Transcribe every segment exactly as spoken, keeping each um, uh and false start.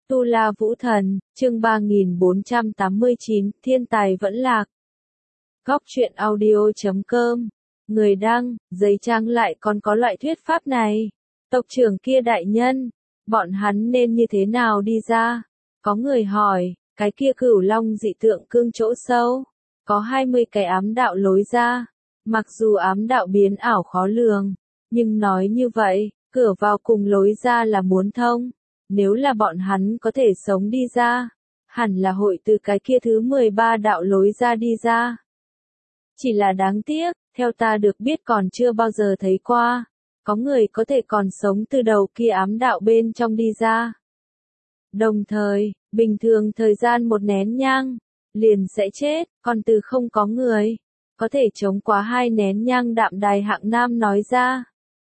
Tu La Vũ Thần, chương ba nghìn bốn trăm tám mươi chín, thiên tài vẫn lạc. Góc truyện audio chấm com. Người đăng, giấy trang lại còn có loại thuyết pháp này. Tộc trưởng kia đại nhân, bọn hắn nên như thế nào đi ra? Có người hỏi, cái kia Cửu Long dị tượng cương chỗ sâu, có hai mươi cái ám đạo lối ra. Mặc dù ám đạo biến ảo khó lường, nhưng nói như vậy, cửa vào cùng lối ra là muốn thông. Nếu là bọn hắn có thể sống đi ra, hẳn là hội từ cái kia thứ mười ba đạo lối ra đi ra. Chỉ là đáng tiếc, theo ta được biết còn chưa bao giờ thấy qua, có người có thể còn sống từ đầu kia ám đạo bên trong đi ra. Đồng thời, bình thường thời gian một nén nhang, liền sẽ chết, còn từ không có người, có thể chống quá hai nén nhang Đạm Đài Hạng Nam nói ra.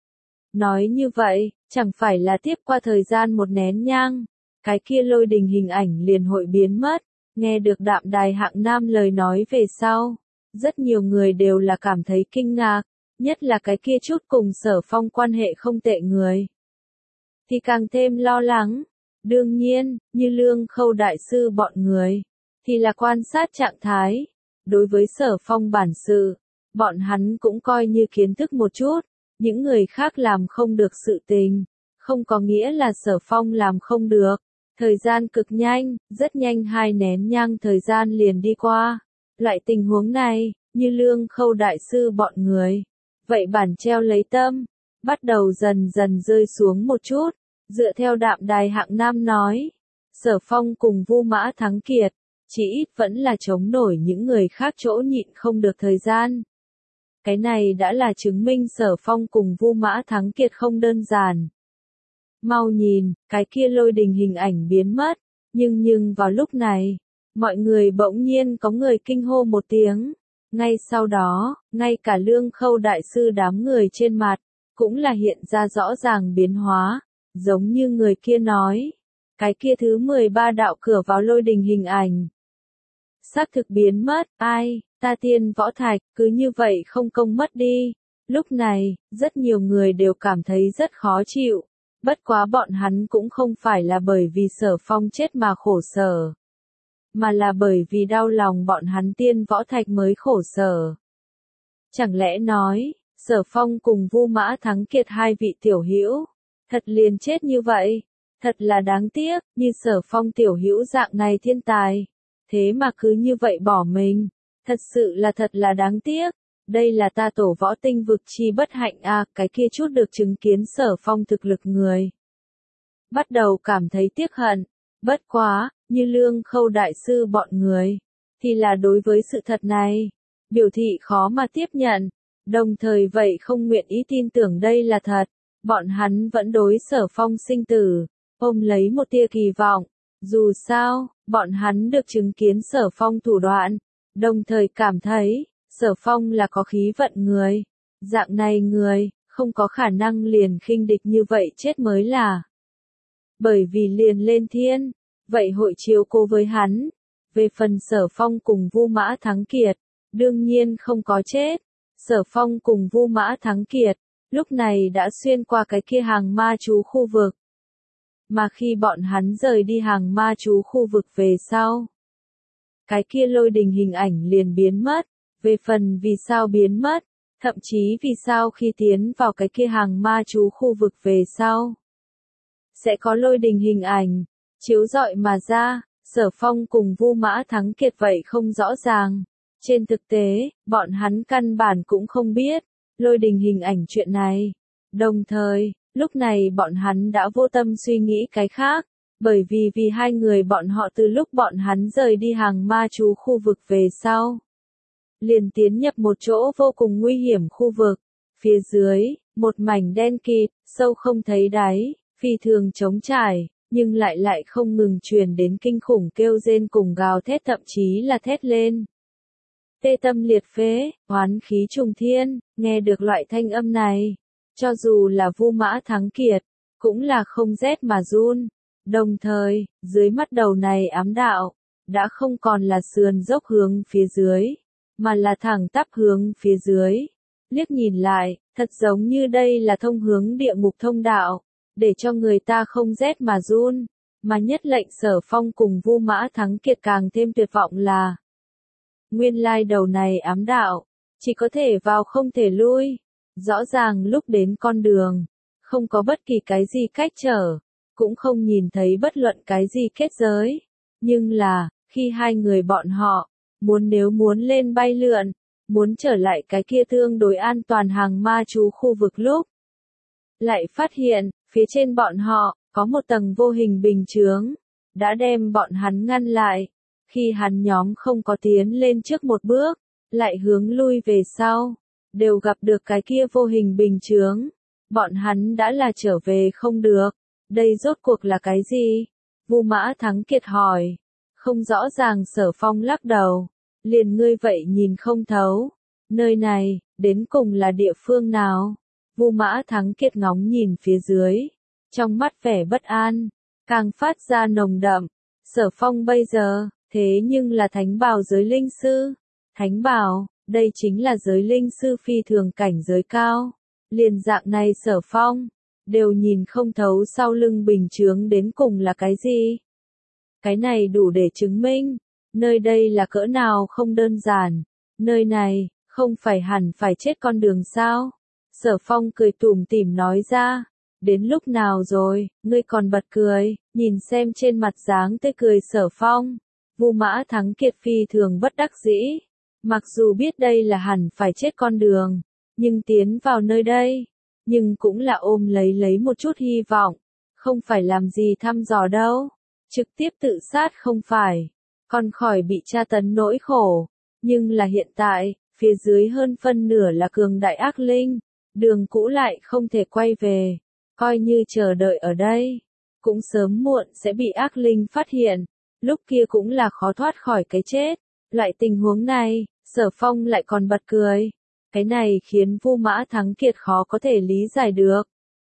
Nói như vậy, chẳng phải là tiếp qua thời gian một nén nhang, cái kia lôi đình hình ảnh liền hội biến mất. Nghe được Đạm Đài Hạng Nam lời nói về sau, rất nhiều người đều là cảm thấy kinh ngạc, nhất là cái kia chút cùng Sở Phong quan hệ không tệ người. Thì càng thêm lo lắng. Đương nhiên, như Lương Khâu đại sư bọn người, thì là quan sát trạng thái. Đối với Sở Phong bản sự, bọn hắn cũng coi như kiến thức một chút. Những người khác làm không được sự tình, không có nghĩa là Sở Phong làm không được. Thời gian cực nhanh, rất nhanh hai nén nhang thời gian liền đi qua. Loại tình huống này, như Lương Khâu đại sư bọn người, vậy bản treo lấy tâm, bắt đầu dần dần rơi xuống một chút. Dựa theo Đạm Đài Hạng Nam nói, Sở Phong cùng Vu Mã Thắng Kiệt, chỉ ít vẫn là chống nổi những người khác chỗ nhịn không được thời gian. Cái này đã là chứng minh Sở Phong cùng Vu Mã Thắng Kiệt không đơn giản. Mau nhìn, cái kia lôi đình hình ảnh biến mất, nhưng nhưng vào lúc này, mọi người bỗng nhiên có người kinh hô một tiếng. Ngay sau đó, ngay cả Lương Khâu đại sư đám người trên mặt, cũng là hiện ra rõ ràng biến hóa, giống như người kia nói. Cái kia thứ mười ba đạo cửa vào lôi đình hình ảnh. Xác thực biến mất, ai, ta Tiên Võ Thạch, cứ như vậy không công mất đi. Lúc này, rất nhiều người đều cảm thấy rất khó chịu. Bất quá bọn hắn cũng không phải là bởi vì Sở Phong chết mà khổ sở, mà là bởi vì đau lòng bọn hắn Tiên Võ Thạch mới khổ sở. Chẳng lẽ nói, Sở Phong cùng Vu Mã Thắng Kiệt hai vị tiểu hữu, thật liền chết như vậy? Thật là đáng tiếc, như Sở Phong tiểu hữu dạng này thiên tài, thế mà cứ như vậy bỏ mình, thật sự là thật là đáng tiếc. Đây là ta tổ võ tinh vực chi bất hạnh a, à, cái kia chút được chứng kiến Sở Phong thực lực người. Bắt đầu cảm thấy tiếc hận, bất quá, như Lương Khâu đại sư bọn người, thì là đối với sự thật này, biểu thị khó mà tiếp nhận, đồng thời vậy không nguyện ý tin tưởng đây là thật. Bọn hắn vẫn đối Sở Phong sinh tử, ôm lấy một tia kỳ vọng. Dù sao, bọn hắn được chứng kiến Sở Phong thủ đoạn, đồng thời cảm thấy, Sở Phong là có khí vận người. Dạng này người, không có khả năng liền khinh địch như vậy chết mới là. Bởi vì liền lên thiên, vậy hội chiếu cố với hắn. Về phần Sở Phong cùng Vu Mã Thắng Kiệt, đương nhiên không có chết. Sở Phong cùng Vu Mã Thắng Kiệt, lúc này đã xuyên qua cái kia hàng ma chú khu vực. Mà khi bọn hắn rời đi hàng ma chú khu vực về sau, cái kia lôi đình hình ảnh liền biến mất. Về phần vì sao biến mất, thậm chí vì sao khi tiến vào cái kia hàng ma chú khu vực về sau, sẽ có lôi đình hình ảnh, chiếu rọi mà ra. Sở Phong cùng Vu Mã Thắng Kiệt vậy không rõ ràng. Trên thực tế, bọn hắn căn bản cũng không biết lôi đình hình ảnh chuyện này. Đồng thời, lúc này bọn hắn đã vô tâm suy nghĩ cái khác, bởi vì vì hai người bọn họ từ lúc bọn hắn rời đi hàng ma chú khu vực về sau, liền tiến nhập một chỗ vô cùng nguy hiểm khu vực. Phía dưới, một mảnh đen kịt, sâu không thấy đáy, phi thường trống trải, nhưng lại lại không ngừng truyền đến kinh khủng kêu rên cùng gào thét, thậm chí là thét lên. Tê tâm liệt phế, oán khí trùng thiên. Nghe được loại thanh âm này, cho dù là Vu Mã Thắng Kiệt, cũng là không rét mà run. Đồng thời, dưới mắt đầu này ám đạo, đã không còn là sườn dốc hướng phía dưới, mà là thẳng tắp hướng phía dưới. Liếc nhìn lại, thật giống như đây là thông hướng địa ngục thông đạo, để cho người ta không rét mà run. Mà nhất lệnh Sở Phong cùng Vu Mã Thắng Kiệt càng thêm tuyệt vọng là nguyên lai đầu này ám đạo, chỉ có thể vào không thể lui. Rõ ràng lúc đến con đường, không có bất kỳ cái gì cách trở, cũng không nhìn thấy bất luận cái gì kết giới. Nhưng là, khi hai người bọn họ, muốn nếu muốn lên bay lượn, muốn trở lại cái kia tương đối an toàn hàng ma trú khu vực lúc, lại phát hiện, phía trên bọn họ, có một tầng vô hình bình chướng, đã đem bọn hắn ngăn lại. Khi hắn nhóm không có tiến lên trước một bước, lại hướng lui về sau, đều gặp được cái kia vô hình bình chướng. Bọn hắn đã là trở về không được. Đây rốt cuộc là cái gì? Vu Mã Thắng Kiệt hỏi. Không rõ ràng. Sở Phong lắc đầu. Liền ngươi vậy nhìn không thấu. Nơi này, đến cùng là địa phương nào? Vu Mã Thắng Kiệt ngóng nhìn phía dưới. Trong mắt vẻ bất an, càng phát ra nồng đậm. Sở Phong bây giờ, thế nhưng là thánh bào giới linh sư. Thánh bào, đây chính là giới linh sư phi thường cảnh giới cao. Liền dạng này Sở Phong, đều nhìn không thấu sau lưng bình chướng đến cùng là cái gì. Cái này đủ để chứng minh, nơi đây là cỡ nào không đơn giản. Nơi này, không phải hẳn phải chết con đường sao? Sở Phong cười tủm tỉm nói ra. Đến lúc nào rồi, ngươi còn bật cười, nhìn xem trên mặt dáng tươi cười Sở Phong. Vu Mã Thắng Kiệt phi thường bất đắc dĩ. Mặc dù biết đây là hẳn phải chết con đường, nhưng tiến vào nơi đây, nhưng cũng là ôm lấy lấy một chút hy vọng, không phải làm gì thăm dò đâu, trực tiếp tự sát không phải, còn khỏi bị tra tấn nỗi khổ, nhưng là hiện tại, phía dưới hơn phân nửa là cường đại ác linh, đường cũ lại không thể quay về, coi như chờ đợi ở đây, cũng sớm muộn sẽ bị ác linh phát hiện, lúc kia cũng là khó thoát khỏi cái chết, loại tình huống này, Sở Phong lại còn bật cười. Cái này khiến Vu Mã Thắng Kiệt khó có thể lý giải được.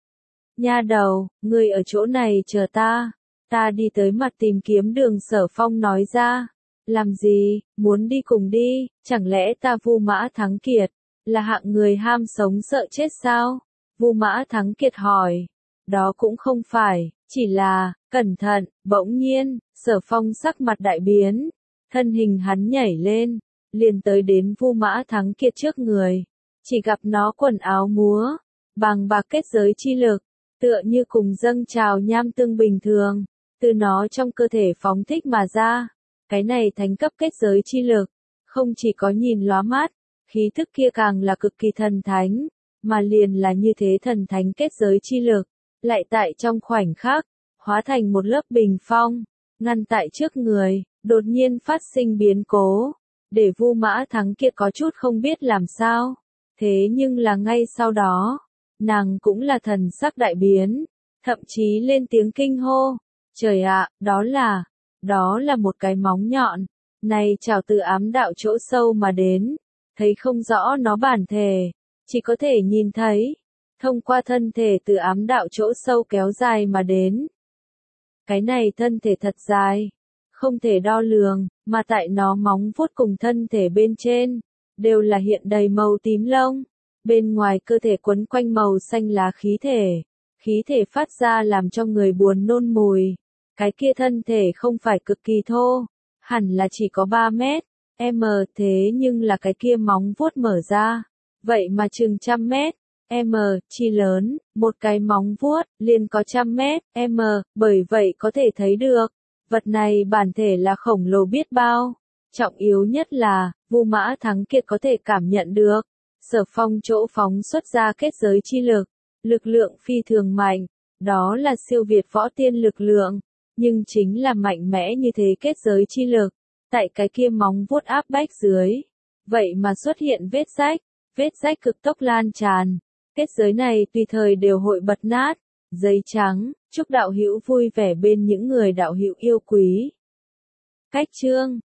Nha đầu, ngươi ở chỗ này chờ ta, ta đi tới mặt tìm kiếm đường. Sở Phong nói ra. Làm gì, muốn đi cùng đi, chẳng lẽ ta Vu Mã Thắng Kiệt, là hạng người ham sống sợ chết sao? Vu Mã Thắng Kiệt hỏi. Đó cũng không phải, chỉ là, cẩn thận, bỗng nhiên, Sở Phong sắc mặt đại biến, thân hình hắn nhảy lên. Liền tới đến Vu Mã Thắng Kiệt trước người, chỉ gặp nó quần áo múa, bằng bạc kết giới chi lực, tựa như cùng dâng trào nham tương bình thường, từ nó trong cơ thể phóng thích mà ra. Cái này thánh cấp kết giới chi lực, không chỉ có nhìn lóa mắt, khí thức kia càng là cực kỳ thần thánh, mà liền là như thế thần thánh kết giới chi lực, lại tại trong khoảnh khắc, hóa thành một lớp bình phong, ngăn tại trước người, đột nhiên phát sinh biến cố. Để Vu Mã Thắng Kiệt có chút không biết làm sao. Thế nhưng là ngay sau đó, nàng cũng là thần sắc đại biến, thậm chí lên tiếng kinh hô. Trời ạ, đó là, đó là một cái móng nhọn, này trào từ ám đạo chỗ sâu mà đến, thấy không rõ nó bản thể, chỉ có thể nhìn thấy, thông qua thân thể từ ám đạo chỗ sâu kéo dài mà đến. Cái này thân thể thật dài, không thể đo lường, mà tại nó móng vuốt cùng thân thể bên trên, đều là hiện đầy màu tím lông, bên ngoài cơ thể quấn quanh màu xanh lá khí thể, khí thể phát ra làm cho người buồn nôn mùi, cái kia thân thể không phải cực kỳ thô, hẳn là chỉ có ba mét, m thế nhưng là cái kia móng vuốt mở ra, vậy mà chừng trăm mét, m, chi lớn, một cái móng vuốt, liền có trăm mét, m, bởi vậy có thể thấy được. Vật này bản thể là khổng lồ biết bao, trọng yếu nhất là, Vu Mã Thắng Kiệt có thể cảm nhận được, Sở Phong chỗ phóng xuất ra kết giới chi lực, lực lượng phi thường mạnh, đó là siêu việt võ tiên lực lượng, nhưng chính là mạnh mẽ như thế kết giới chi lực, tại cái kia móng vuốt áp bách dưới, vậy mà xuất hiện vết rách, vết rách cực tốc lan tràn, kết giới này tùy thời đều hội bật nát, giấy trắng. Chúc đạo hữu vui vẻ bên những người đạo hữu yêu quý. Cách chương